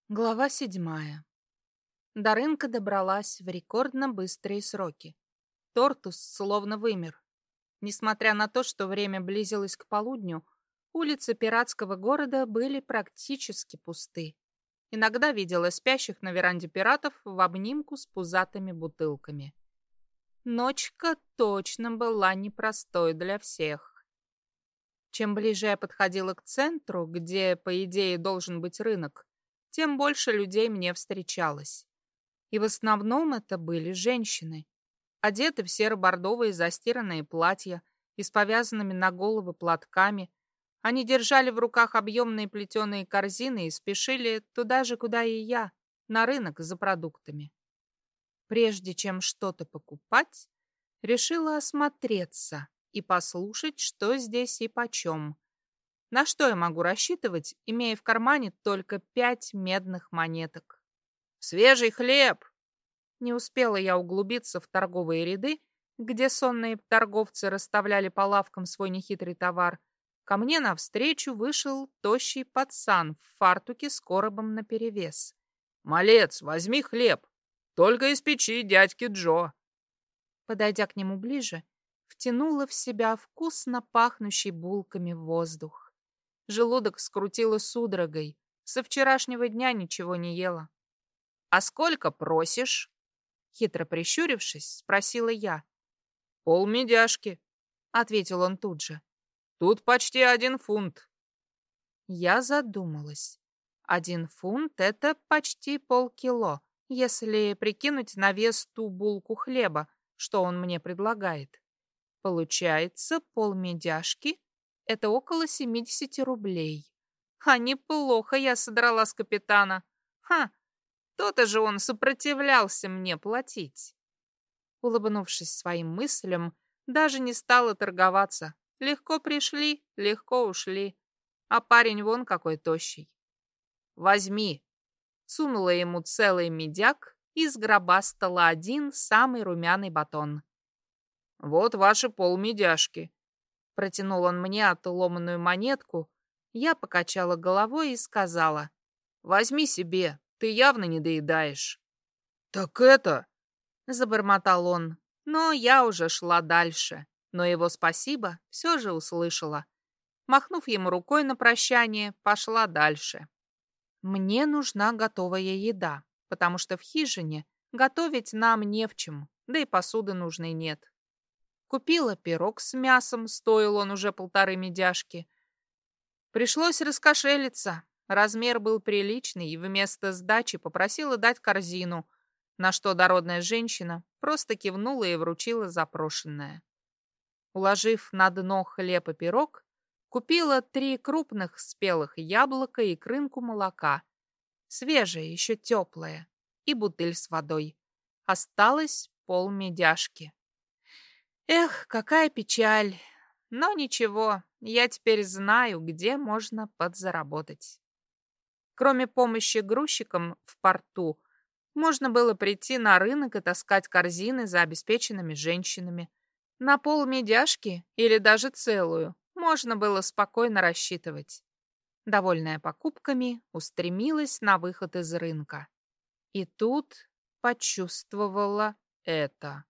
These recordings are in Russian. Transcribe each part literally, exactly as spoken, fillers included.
Глава седьмая. До рынка добралась в рекордно быстрые сроки. Тортус словно вымер. Несмотря на то, что время близилось к полудню, улицы пиратского города были практически пусты. Иногда видела спящих на веранде пиратов в обнимку с пузатыми бутылками. Ночка точно была непростой для всех. Чем ближе я подходила к центру, где, по идее, должен быть рынок, тем больше людей мне встречалось. И в основном это были женщины, одеты в серо-бордовые застиранные платья и с повязанными на головы платками. Они держали в руках объемные плетеные корзины и спешили туда же, куда и я, на рынок за продуктами. Прежде чем что-то покупать, решила осмотреться и послушать, что здесь и почем. На что я могу рассчитывать, имея в кармане только пять медных монеток? Свежий хлеб! Не успела я углубиться в торговые ряды, где сонные торговцы расставляли по лавкам свой нехитрый товар. Ко мне навстречу вышел тощий пацан в фартуке с коробом наперевес. «Малец, возьми хлеб! Только из печи дядьки Джо!» Подойдя к нему ближе, втянула в себя вкусно пахнущий булками воздух. Желудок скрутило судорогой. Со вчерашнего дня ничего не ела. «А сколько просишь?» Хитро прищурившись, спросила я. «Полмедяшки», — ответил он тут же. «Тут почти один фунт». Я задумалась. Один фунт — это почти полкило, если прикинуть на вес ту булку хлеба, что он мне предлагает. Получается, полмедяшки — это около семидесяти рублей. А неплохо я содрала с капитана. Ха, то-то же он сопротивлялся мне платить. Улыбнувшись своим мыслям, даже не стала торговаться. Легко пришли, легко ушли. А парень вон какой тощий. «Возьми!» Сунула ему целый медяк и сгробастала один самый румяный батон. «Вот ваши полмедяшки». Протянул он мне отломанную монетку. Я покачала головой и сказала: «Возьми себе, ты явно не доедаешь». «Так это...» — забормотал он, но я уже шла дальше, но его спасибо все же услышала. Махнув ему рукой на прощание, пошла дальше. Мне нужна готовая еда, потому что в хижине готовить нам не в чем, да и посуды нужной нет. Купила пирог с мясом, стоил он уже полторы медяшки. Пришлось раскошелиться. Размер был приличный, и вместо сдачи попросила дать корзину, на что дородная женщина просто кивнула и вручила запрошенное. Уложив на дно хлеб и пирог, купила три крупных спелых яблока и крынку молока, свежее, еще теплое, и бутыль с водой. Осталось полмедяшки. Эх, какая печаль! Но ничего, я теперь знаю, где можно подзаработать. Кроме помощи грузчикам в порту, можно было прийти на рынок и таскать корзины за обеспеченными женщинами. На полмедяшки или даже целую можно было спокойно рассчитывать. Довольная покупками, устремилась на выход из рынка. И тут почувствовала это.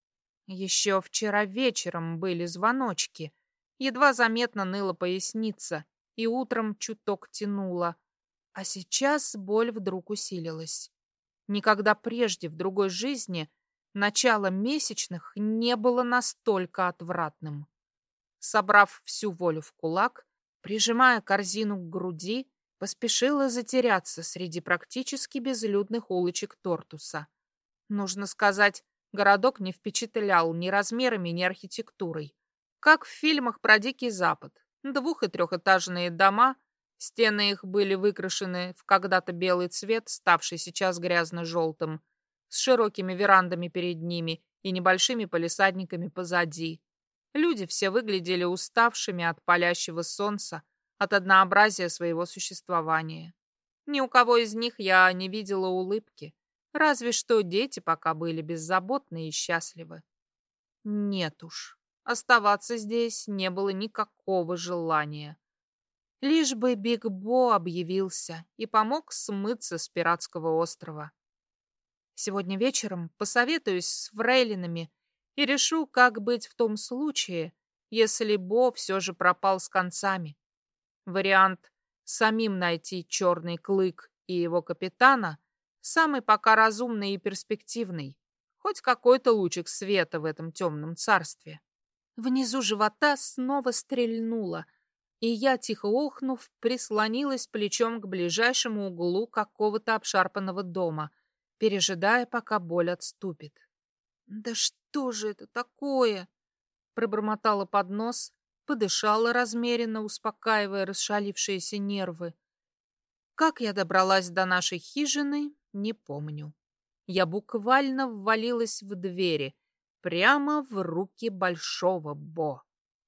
Еще вчера вечером были звоночки. Едва заметно ныла поясница, и утром чуток тянула. А сейчас боль вдруг усилилась. Никогда прежде в другой жизни начало месячных не было настолько отвратным. Собрав всю волю в кулак, прижимая корзину к груди, поспешила затеряться среди практически безлюдных улочек Тортуса. Нужно сказать, городок не впечатлял ни размерами, ни архитектурой. Как в фильмах про Дикий Запад. Двух- и трехэтажные дома, стены их были выкрашены в когда-то белый цвет, ставший сейчас грязно-желтым, с широкими верандами перед ними и небольшими палисадниками позади. Люди все выглядели уставшими от палящего солнца, от однообразия своего существования. Ни у кого из них я не видела улыбки. Разве что дети пока были беззаботны и счастливы. Нет уж, оставаться здесь не было никакого желания. Лишь бы Биг Бо объявился и помог смыться с пиратского острова. Сегодня вечером посоветуюсь с фрейлинами и решу, как быть в том случае, если Бо все же пропал с концами. Вариант самим найти черный клык и его капитана самый пока разумный и перспективный. Хоть какой-то лучик света в этом темном царстве. Внизу живота снова стрельнуло, и я, тихо охнув, прислонилась плечом к ближайшему углу какого-то обшарпанного дома, пережидая, пока боль отступит. «Да что же это такое?» Пробормотала под нос, подышала размеренно, успокаивая расшалившиеся нервы. Как я добралась до нашей хижины, не помню. Я буквально ввалилась в двери, прямо в руки большого Бо.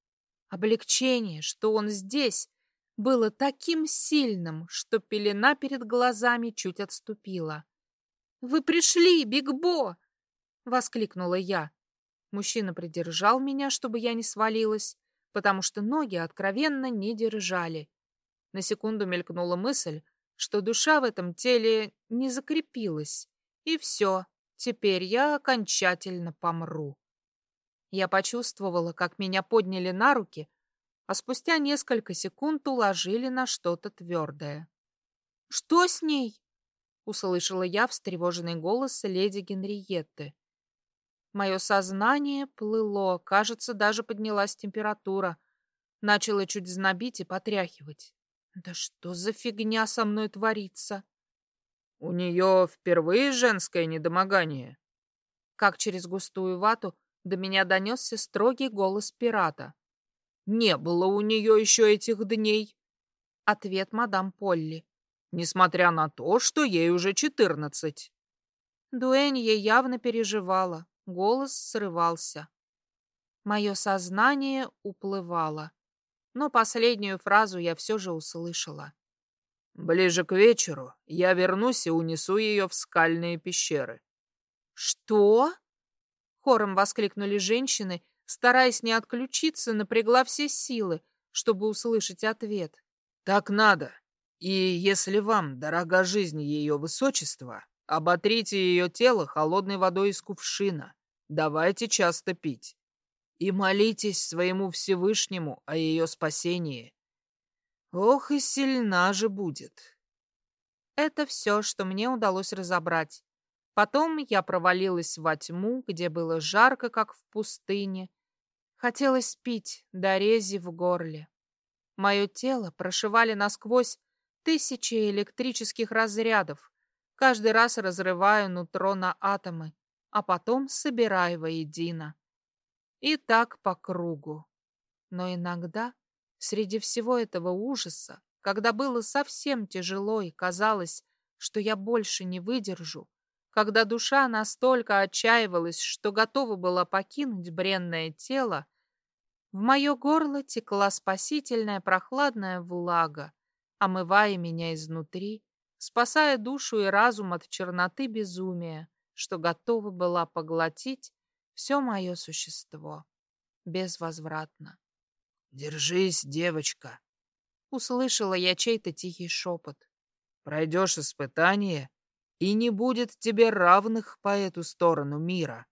Облегчение, что он здесь, было таким сильным, что пелена перед глазами чуть отступила. «Вы пришли, Биг Бо!» — воскликнула я. Мужчина придержал меня, чтобы я не свалилась, потому что ноги откровенно не держали. На секунду мелькнула мысль, что душа в этом теле не закрепилась, и все, теперь я окончательно помру. Я почувствовала, как меня подняли на руки, а спустя несколько секунд уложили на что-то твердое. «Что с ней?» — услышала я встревоженный голос леди Генриетты. Мое сознание плыло, кажется, даже поднялась температура. Начало чуть знобить и потряхивать. Да что за фигня со мной творится? У нее впервые женское недомогание. Как через густую вату до меня донесся строгий голос пирата. Не было у нее еще этих дней. Ответ мадам Полли. Несмотря на то, что ей уже четырнадцать. Дуэнья явно переживала. Голос срывался. Мое сознание уплывало. Но последнюю фразу я все же услышала. Ближе к вечеру я вернусь и унесу ее в скальные пещеры. «Что?» — хором воскликнули женщины, стараясь не отключиться, напрягла все силы, чтобы услышать ответ. «Так надо. И если вам дорога жизнь ее высочества, оботрите ее тело холодной водой из кувшина. Давайте часто пить. И молитесь своему Всевышнему о ее спасении. Ох, и сильна же будет». Это все, что мне удалось разобрать. Потом я провалилась во тьму, где было жарко, как в пустыне. Хотелось пить до рези в горле. Мое тело прошивали насквозь тысячи электрических разрядов, каждый раз разрывая нутро на атомы, а потом собирая воедино. И так по кругу. Но иногда, среди всего этого ужаса, когда было совсем тяжело и казалось, что я больше не выдержу, когда душа настолько отчаивалась, что готова была покинуть бренное тело, в мое горло текла спасительная прохладная влага, омывая меня изнутри, спасая душу и разум от черноты безумия, что готова была поглотить все мое существо безвозвратно. «Держись, девочка!» — услышала я чей-то тихий шепот. «Пройдешь испытание, и не будет тебе равных по эту сторону мира».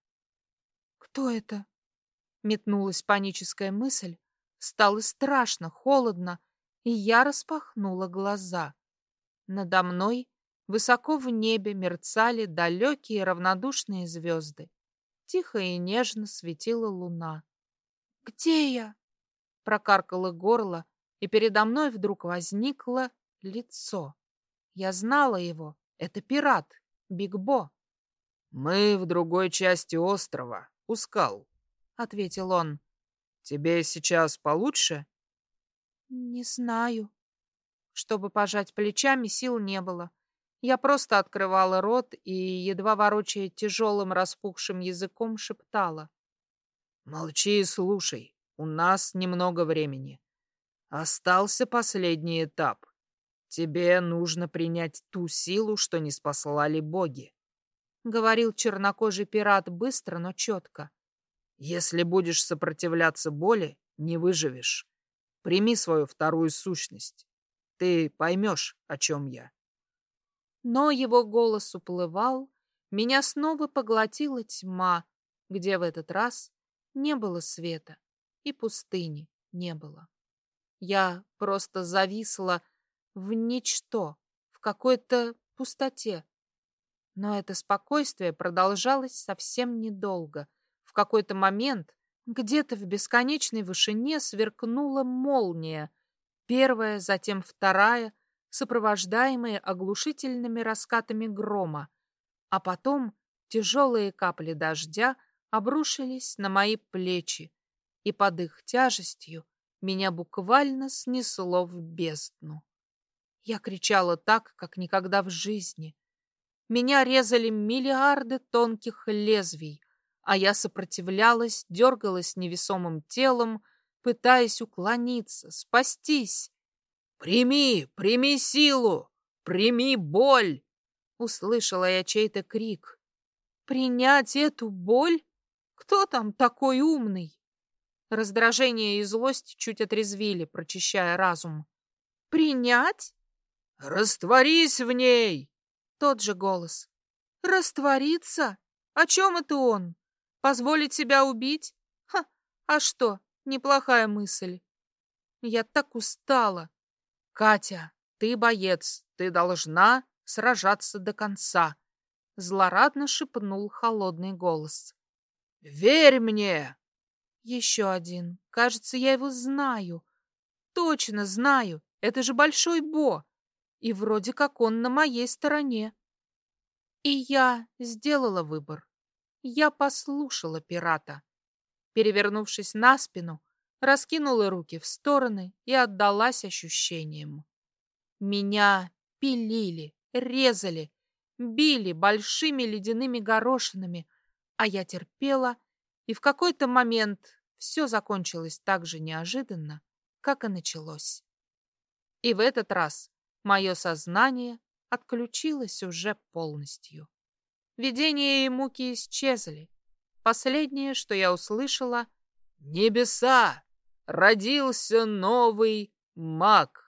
«Кто это?» — метнулась паническая мысль. Стало страшно, холодно, и я распахнула глаза. Надо мной, высоко в небе, мерцали далекие равнодушные звезды. Тихо и нежно светила луна. «Где я?» — прокаркало горло, и передо мной вдруг возникло лицо. Я знала его. Это пират, Биг Бо. «Мы в другой части острова, у скал», — ответил он. «Тебе сейчас получше?» «Не знаю». Чтобы пожать плечами, сил не было. Я просто открывала рот и, едва ворочая тяжелым распухшим языком, шептала. «Молчи и слушай. У нас немного времени. Остался последний этап. Тебе нужно принять ту силу, что не спаслали боги», — говорил чернокожий пират быстро, но четко. «Если будешь сопротивляться боли, не выживешь. Прими свою вторую сущность. ты поймешь, о чем я. Но его голос уплывал, меня снова поглотила тьма, где в этот раз не было света и пустыни не было. Я просто зависла в ничто, в какой-то пустоте. Но это спокойствие продолжалось совсем недолго. В какой-то момент где-то в бесконечной вышине сверкнула молния, первая, затем вторая, сопровождаемые оглушительными раскатами грома, а потом тяжелые капли дождя обрушились на мои плечи, и под их тяжестью меня буквально снесло в бездну. Я кричала так, как никогда в жизни. Меня резали миллиарды тонких лезвий, а я сопротивлялась, дергалась невесомым телом, пытаясь уклониться, спастись. «Прими, прими силу! Прими боль!» Услышала я чей-то крик. «Принять эту боль? Кто там такой умный?» Раздражение и злость чуть отрезвили, прочищая разум. «Принять?» «Растворись в ней!» Тот же голос. «Раствориться? О чем это он? Позволить себя убить? Ха, а что, неплохая мысль. Я так устала. Катя, ты боец, ты должна сражаться до конца», злорадно шепнул холодный голос. «Верь мне!» Еще один. Кажется, я его знаю. Точно знаю. Это же Большой Бо. И вроде как он на моей стороне. И я сделала выбор. Я послушала пирата. Перевернувшись на спину, раскинула руки в стороны и отдалась ощущениям. Меня пилили, резали, били большими ледяными горошинами, а я терпела, и в какой-то момент все закончилось так же неожиданно, как и началось. И в этот раз мое сознание отключилось уже полностью. Видения и муки исчезли. Последнее, что я услышала: «Небеса! Родился новый маг!»